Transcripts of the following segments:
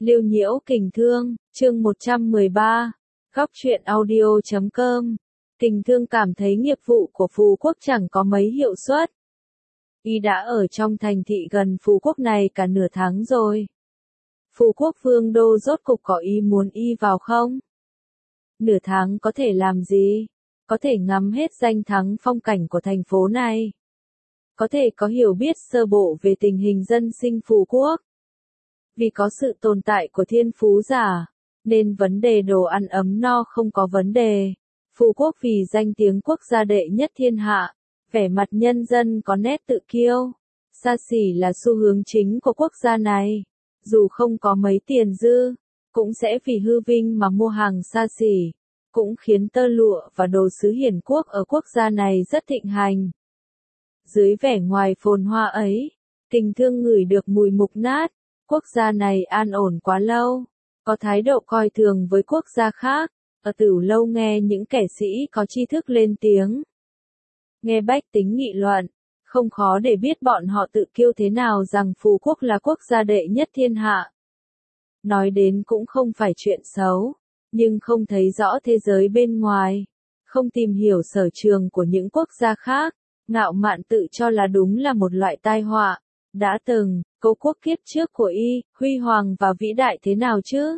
Lưu Nhiễu Kình Thương, chương 113, góc truyện audio.com. Kình Thương cảm thấy nghiệp vụ của Phú Quốc chẳng có mấy hiệu suất. Y đã ở trong thành thị gần Phú Quốc này cả nửa tháng rồi. Phú Quốc vương đô rốt cục có ý muốn y vào không? Nửa tháng có thể làm gì? Có thể ngắm hết danh thắng phong cảnh của thành phố này. Có thể có hiểu biết sơ bộ về tình hình dân sinh Phú Quốc. Vì có sự tồn tại của thiên phú giả, nên vấn đề đồ ăn ấm no không có vấn đề. Phú Quốc vì danh tiếng quốc gia đệ nhất thiên hạ, vẻ mặt nhân dân có nét tự kiêu. Xa xỉ là xu hướng chính của quốc gia này. Dù không có mấy tiền dư, cũng sẽ vì hư vinh mà mua hàng xa xỉ. Cũng khiến tơ lụa và đồ sứ hiển quốc ở quốc gia này rất thịnh hành. Dưới vẻ ngoài phồn hoa ấy, Kình Thương ngửi được mùi mục nát. Quốc gia này an ổn quá lâu, có thái độ coi thường với quốc gia khác. Ở Tử Lâu nghe những kẻ sĩ có tri thức lên tiếng. Nghe bách tính nghị luận, không khó để biết bọn họ tự kiêu thế nào rằng Phú Quốc là quốc gia đệ nhất thiên hạ. Nói đến cũng không phải chuyện xấu, nhưng không thấy rõ thế giới bên ngoài, không tìm hiểu sở trường của những quốc gia khác, ngạo mạn tự cho là đúng là một loại tai họa. Đã từng, cố quốc kiếp trước của y, huy hoàng và vĩ đại thế nào chứ?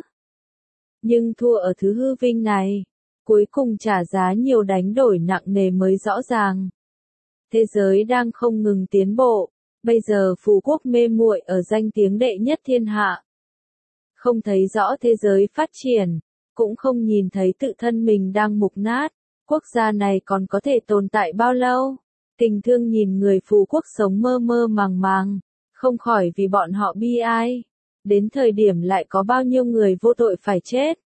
Nhưng thua ở thứ hư vinh này, cuối cùng trả giá nhiều đánh đổi nặng nề mới rõ ràng. Thế giới đang không ngừng tiến bộ, bây giờ Phú Quốc mê muội ở danh tiếng đệ nhất thiên hạ. Không thấy rõ thế giới phát triển, cũng không nhìn thấy tự thân mình đang mục nát, quốc gia này còn có thể tồn tại bao lâu? Kình Thương nhìn người Phú Quốc sống mơ mơ màng màng, không khỏi vì bọn họ bi ai. Đến thời điểm lại có bao nhiêu người vô tội phải chết.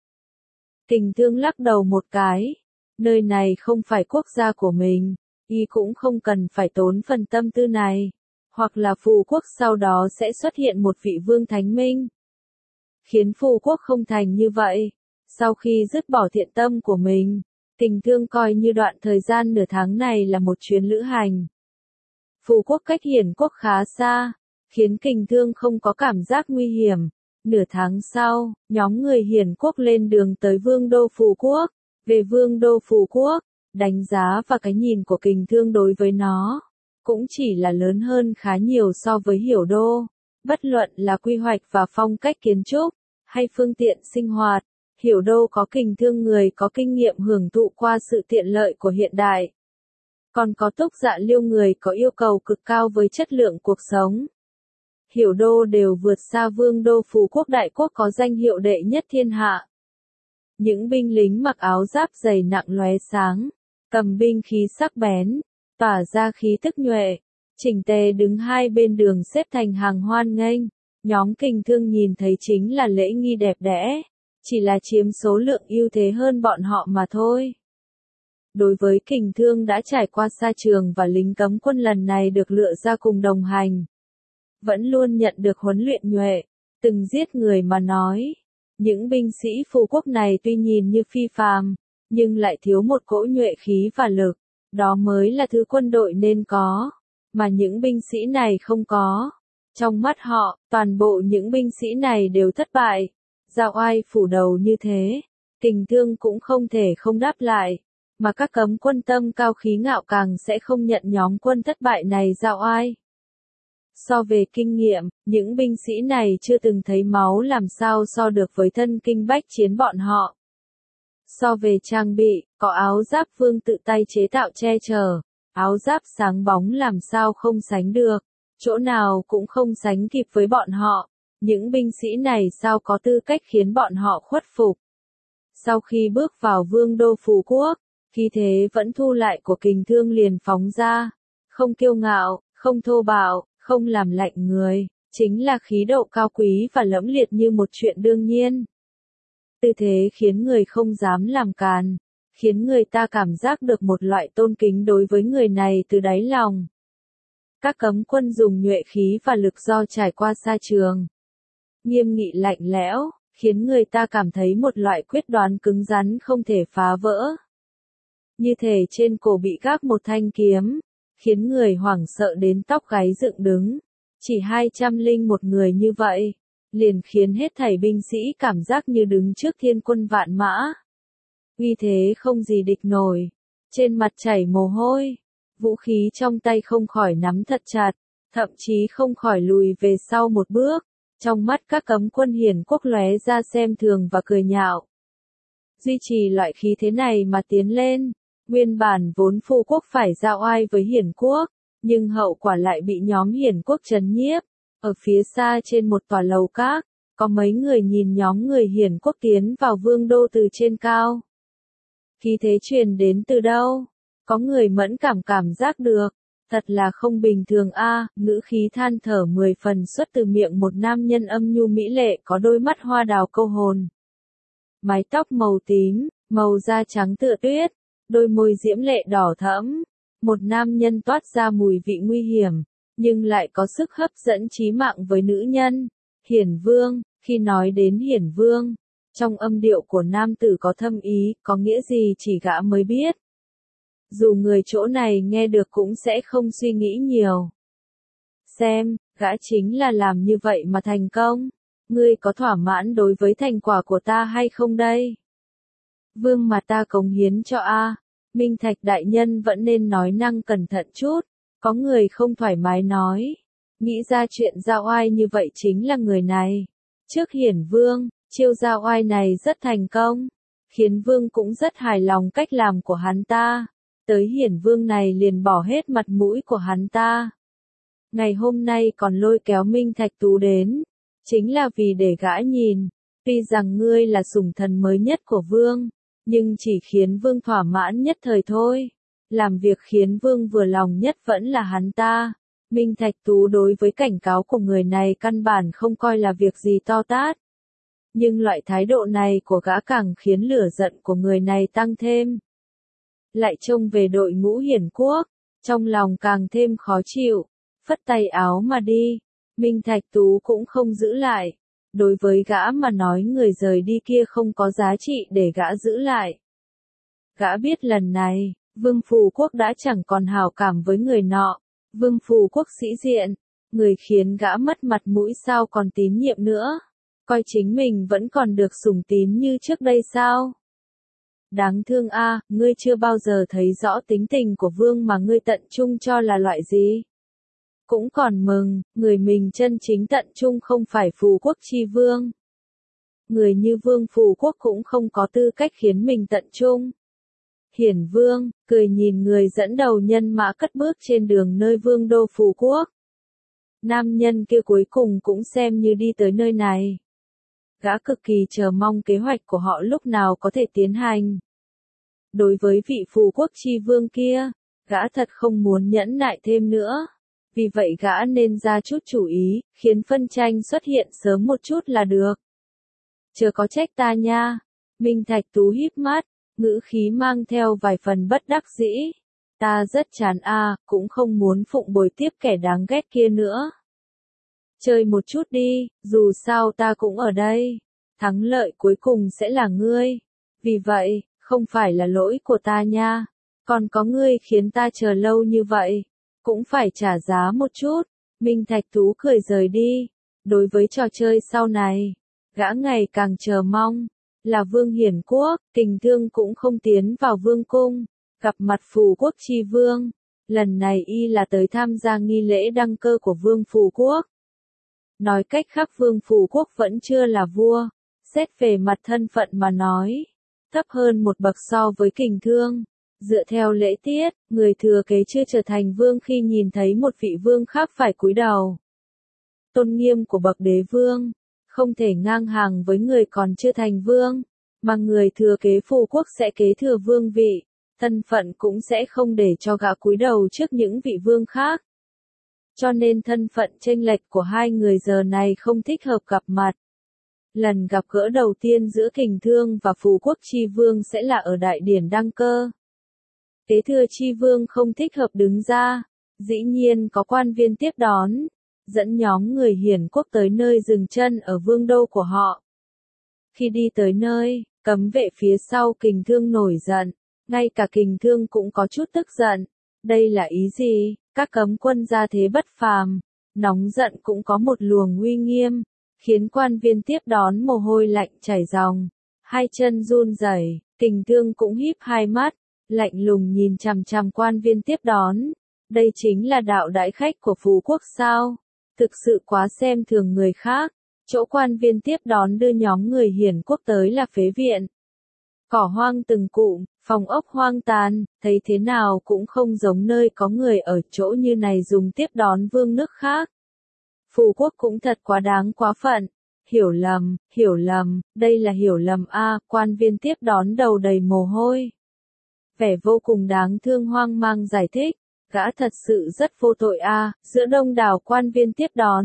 Kình Thương lắc đầu một cái, nơi này không phải quốc gia của mình, y cũng không cần phải tốn phần tâm tư này. Hoặc là Phú Quốc sau đó sẽ xuất hiện một vị vương thánh minh. Khiến Phú Quốc không thành như vậy. Sau khi dứt bỏ thiện tâm của mình, Kình Thương coi như đoạn thời gian nửa tháng này là một chuyến lữ hành. Phú Quốc cách hiển quốc khá xa, khiến Kình Thương không có cảm giác nguy hiểm. Nửa tháng sau, nhóm người hiển quốc lên đường tới vương đô Phú Quốc. Về vương đô Phú Quốc, đánh giá và cái nhìn của Kình Thương đối với nó, cũng chỉ là lớn hơn khá nhiều so với hiểu đô. Bất luận là quy hoạch và phong cách kiến trúc, hay phương tiện sinh hoạt, hiểu đô có Kình Thương người có kinh nghiệm hưởng thụ qua sự tiện lợi của hiện đại. Còn có Túc Dạ Liêu người có yêu cầu cực cao với chất lượng cuộc sống. Hiểu đô đều vượt xa vương đô Phú Quốc đại quốc có danh hiệu đệ nhất thiên hạ. Những binh lính mặc áo giáp dày nặng lóe sáng, cầm binh khí sắc bén, tỏa ra khí tức nhuệ, chỉnh tề đứng hai bên đường xếp thành hàng hoan nghênh. Nhóm Kình Thương nhìn thấy chính là lễ nghi đẹp đẽ, chỉ là chiếm số lượng ưu thế hơn bọn họ mà thôi. Đối với Kình Thương đã trải qua sa trường và lính cấm quân lần này được lựa ra cùng đồng hành, vẫn luôn nhận được huấn luyện nhuệ, từng giết người mà nói. Những binh sĩ Phú Quốc này tuy nhìn như phi phàm, nhưng lại thiếu một cỗ nhuệ khí và lực, đó mới là thứ quân đội nên có, mà những binh sĩ này không có. Trong mắt họ, toàn bộ những binh sĩ này đều thất bại. Giao oai phủ đầu như thế, Kình Thương cũng không thể không đáp lại, mà các cấm quân tâm cao khí ngạo càng sẽ không nhận nhóm quân thất bại này giao oai. So về kinh nghiệm, những binh sĩ này chưa từng thấy máu làm sao so được với thân kinh bách chiến bọn họ. So về trang bị, có áo giáp vương tự tay chế tạo che chở, áo giáp sáng bóng làm sao không sánh được, chỗ nào cũng không sánh kịp với bọn họ. Những binh sĩ này sao có tư cách khiến bọn họ khuất phục. Sau khi bước vào vương đô Phú Quốc, khí thế vẫn thu lại của Kình Thương liền phóng ra. Không kiêu ngạo, không thô bạo, không làm lạnh người, chính là khí độ cao quý và lẫm liệt như một chuyện đương nhiên. Tư thế khiến người không dám làm càn, khiến người ta cảm giác được một loại tôn kính đối với người này từ đáy lòng. Các cấm quân dùng nhuệ khí và lực do trải qua sa trường, nghiêm nghị lạnh lẽo, khiến người ta cảm thấy một loại quyết đoán cứng rắn không thể phá vỡ. Như thể trên cổ bị gác một thanh kiếm, khiến người hoảng sợ đến tóc gáy dựng đứng. Chỉ 201 người như vậy, liền khiến hết thảy binh sĩ cảm giác như đứng trước thiên quân vạn mã. Uy thế không gì địch nổi, trên mặt chảy mồ hôi, vũ khí trong tay không khỏi nắm thật chặt, thậm chí không khỏi lùi về sau một bước, trong mắt các cấm quân hiển quốc lóe ra xem thường và cười nhạo. Duy trì loại khí thế này mà tiến lên, nguyên bản vốn Phù quốc phải ra oai với hiển quốc, nhưng hậu quả lại bị nhóm hiển quốc trấn nhiếp. Ở phía xa trên một tòa lầu các, có mấy người nhìn nhóm người hiển quốc tiến vào vương đô từ trên cao. Khí thế truyền đến từ đâu? Có người mẫn cảm giác được, thật là không bình thường a, ngữ khí than thở 10 phần xuất từ miệng một nam nhân âm nhu mỹ lệ có đôi mắt hoa đào câu hồn. Mái tóc màu tím, màu da trắng tựa tuyết, đôi môi diễm lệ đỏ thẫm, một nam nhân toát ra mùi vị nguy hiểm, nhưng lại có sức hấp dẫn chí mạng với nữ nhân. Hiển Vương, khi nói đến Hiển Vương, trong âm điệu của nam tử có thâm ý, có nghĩa gì chỉ gã mới biết. Dù người chỗ này nghe được cũng sẽ không suy nghĩ nhiều. Xem, gã chính là làm như vậy mà thành công. Ngươi có thỏa mãn đối với thành quả của ta hay không đây? Vương mà ta cống hiến cho a, Minh Thạch đại nhân vẫn nên nói năng cẩn thận chút. Có người không thoải mái nói, nghĩ ra chuyện giao oai như vậy chính là người này. Trước Hiển Vương, chiêu giao oai này rất thành công, khiến Vương cũng rất hài lòng cách làm của hắn ta. Tới Hiển Vương này liền bỏ hết mặt mũi của hắn ta. Ngày hôm nay còn lôi kéo Minh Thạch Tú đến, chính là vì để gã nhìn, tuy rằng ngươi là sủng thần mới nhất của Vương, nhưng chỉ khiến Vương thỏa mãn nhất thời thôi. Làm việc khiến Vương vừa lòng nhất vẫn là hắn ta. Minh Thạch Tú đối với cảnh cáo của người này căn bản không coi là việc gì to tát. Nhưng loại thái độ này của gã càng khiến lửa giận của người này tăng thêm. Lại trông về đội ngũ hiển quốc, trong lòng càng thêm khó chịu, phất tay áo mà đi. Minh Thạch Tú cũng không giữ lại. Đối với gã mà nói người rời đi kia không có giá trị để gã giữ lại. Gã biết lần này, Vương Phù Quốc đã chẳng còn hảo cảm với người nọ. Vương Phù Quốc sĩ diện, người khiến gã mất mặt mũi sao còn tín nhiệm nữa. Coi chính mình vẫn còn được sủng tín như trước đây sao? Đáng thương a, ngươi chưa bao giờ thấy rõ tính tình của Vương mà ngươi tận trung cho là loại gì. Cũng còn mừng, người mình chân chính tận trung không phải Phù Quốc chi Vương. Người như Vương Phù Quốc cũng không có tư cách khiến mình tận trung. Hiển Vương, cười nhìn người dẫn đầu nhân mã cất bước trên đường nơi vương đô Phù Quốc. Nam nhân kia cuối cùng cũng xem như đi tới nơi này. Gã cực kỳ chờ mong kế hoạch của họ lúc nào có thể tiến hành. Đối với vị Phù Quốc chi Vương kia, gã thật không muốn nhẫn nại thêm nữa. Vì vậy gã nên ra chút chủ ý, khiến phân tranh xuất hiện sớm một chút là được. Chớ có trách ta nha. Minh Thạch Tú híp mắt, ngữ khí mang theo vài phần bất đắc dĩ. Ta rất chán a, cũng không muốn phụng bồi tiếp kẻ đáng ghét kia nữa. Chơi một chút đi, dù sao ta cũng ở đây. Thắng lợi cuối cùng sẽ là ngươi. Vì vậy, không phải là lỗi của ta nha. Còn có ngươi khiến ta chờ lâu như vậy, cũng phải trả giá một chút. Minh Thạch Tú cười rời đi. Đối với trò chơi sau này, gã ngày càng chờ mong. Là Vương Hiển Quốc, Kình Thương cũng không tiến vào Vương cung, gặp mặt Phù Quốc chi Vương. Lần này y là tới tham gia nghi lễ đăng cơ của Vương Phù Quốc. Nói cách khác Vương Phù Quốc vẫn chưa là vua, xét về mặt thân phận mà nói, thấp hơn một bậc so với Kình Thương. Dựa theo lễ tiết, người thừa kế chưa trở thành vương khi nhìn thấy một vị vương khác phải cúi đầu. Tôn nghiêm của bậc đế vương không thể ngang hàng với người còn chưa thành vương, mà người thừa kế Phù Quốc sẽ kế thừa vương vị, thân phận cũng sẽ không để cho gã cúi đầu trước những vị vương khác. Cho nên thân phận chênh lệch của hai người giờ này không thích hợp gặp mặt. Lần gặp gỡ đầu tiên giữa Kình Thương và Phù Quốc chi vương sẽ là ở đại điển đăng cơ. Kế thừa chi vương không thích hợp đứng ra, dĩ nhiên có quan viên tiếp đón, dẫn nhóm người hiển quốc tới nơi dừng chân ở vương đô của họ. Khi đi tới nơi, cấm vệ phía sau Kình Thương nổi giận, ngay cả Kình Thương cũng có chút tức giận. Đây là ý gì? Các cấm quân ra thế bất phàm, nóng giận cũng có một luồng uy nghiêm. khiến quan viên tiếp đón mồ hôi lạnh chảy ròng, hai chân run rẩy. Kình Thương cũng híp hai mắt, lạnh lùng nhìn chằm chằm quan viên tiếp đón. Đây chính là đạo đãi khách của Phú Quốc sao? Thực sự quá xem thường người khác. Chỗ quan viên tiếp đón đưa nhóm người hiển quốc tới là phế viện. Cỏ hoang từng cụm, phòng ốc hoang tàn, thấy thế nào cũng không giống nơi có người ở chỗ như này dùng tiếp đón vương nước khác. Phú Quốc cũng thật quá đáng quá phận. Hiểu lầm, đây là hiểu lầm a. Quan viên tiếp đón đầu đầy mồ hôi. Vẻ vô cùng đáng thương hoang mang giải thích, gã thật sự rất vô tội a. Giữa đông đảo quan viên tiếp đón.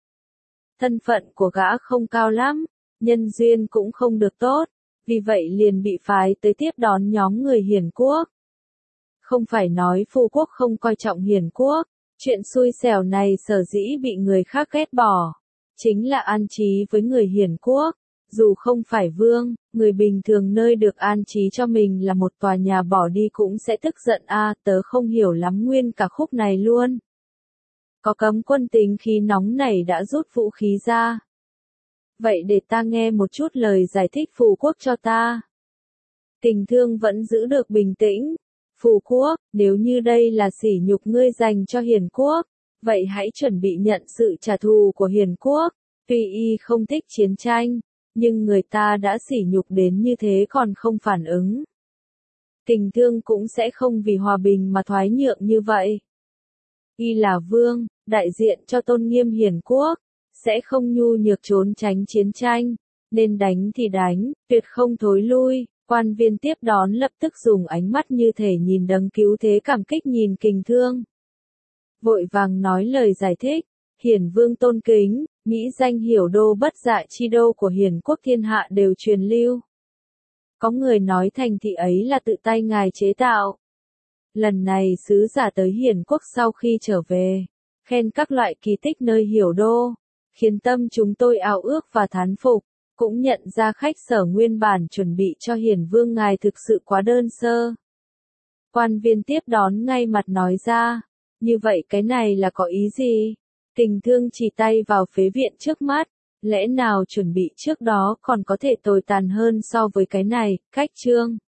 Thân phận của gã không cao lắm, nhân duyên cũng không được tốt, vì vậy liền bị phái tới tiếp đón nhóm người hiển quốc. Không phải nói Phú Quốc không coi trọng hiển quốc, chuyện xui xẻo này sở dĩ bị người khác ghét bỏ. Chính là an trí với người hiển quốc, dù không phải vương, người bình thường nơi được an trí cho mình là một tòa nhà bỏ đi cũng sẽ tức giận a. Tớ không hiểu lắm nguyên cả khúc này luôn. Có cấm quân tính khí nóng này đã rút vũ khí ra. Vậy để ta nghe một chút lời giải thích Phú Quốc cho ta. Kình Thương vẫn giữ được bình tĩnh. Phú Quốc, nếu như đây là sỉ nhục ngươi dành cho hiển quốc, vậy hãy chuẩn bị nhận sự trả thù của hiển quốc. Tuy y không thích chiến tranh, nhưng người ta đã sỉ nhục đến như thế còn không phản ứng. Kình Thương cũng sẽ không vì hòa bình mà thoái nhượng như vậy. Y là vương, đại diện cho tôn nghiêm hiển quốc, sẽ không nhu nhược trốn tránh chiến tranh, nên đánh thì đánh, tuyệt không thối lui. Quan viên tiếp đón lập tức dùng ánh mắt như thể nhìn đấng cứu thế cảm kích nhìn Kình Thương. Vội vàng nói lời giải thích, hiển vương tôn kính, mỹ danh hiểu đô bất dạ chi đô của hiển quốc thiên hạ đều truyền lưu. Có người nói thành thị ấy là tự tay ngài chế tạo. Lần này sứ giả tới hiển quốc sau khi trở về, khen các loại kỳ tích nơi hiểu đô, khiến tâm chúng tôi ao ước và thán phục, cũng nhận ra khách sở nguyên bản chuẩn bị cho hiển vương ngài thực sự quá đơn sơ. Quan viên tiếp đón ngay mặt nói ra, như vậy cái này là có ý gì? Kình Thương chỉ tay vào phế viện trước mắt, lẽ nào chuẩn bị trước đó còn có thể tồi tàn hơn so với cái này, cách chương.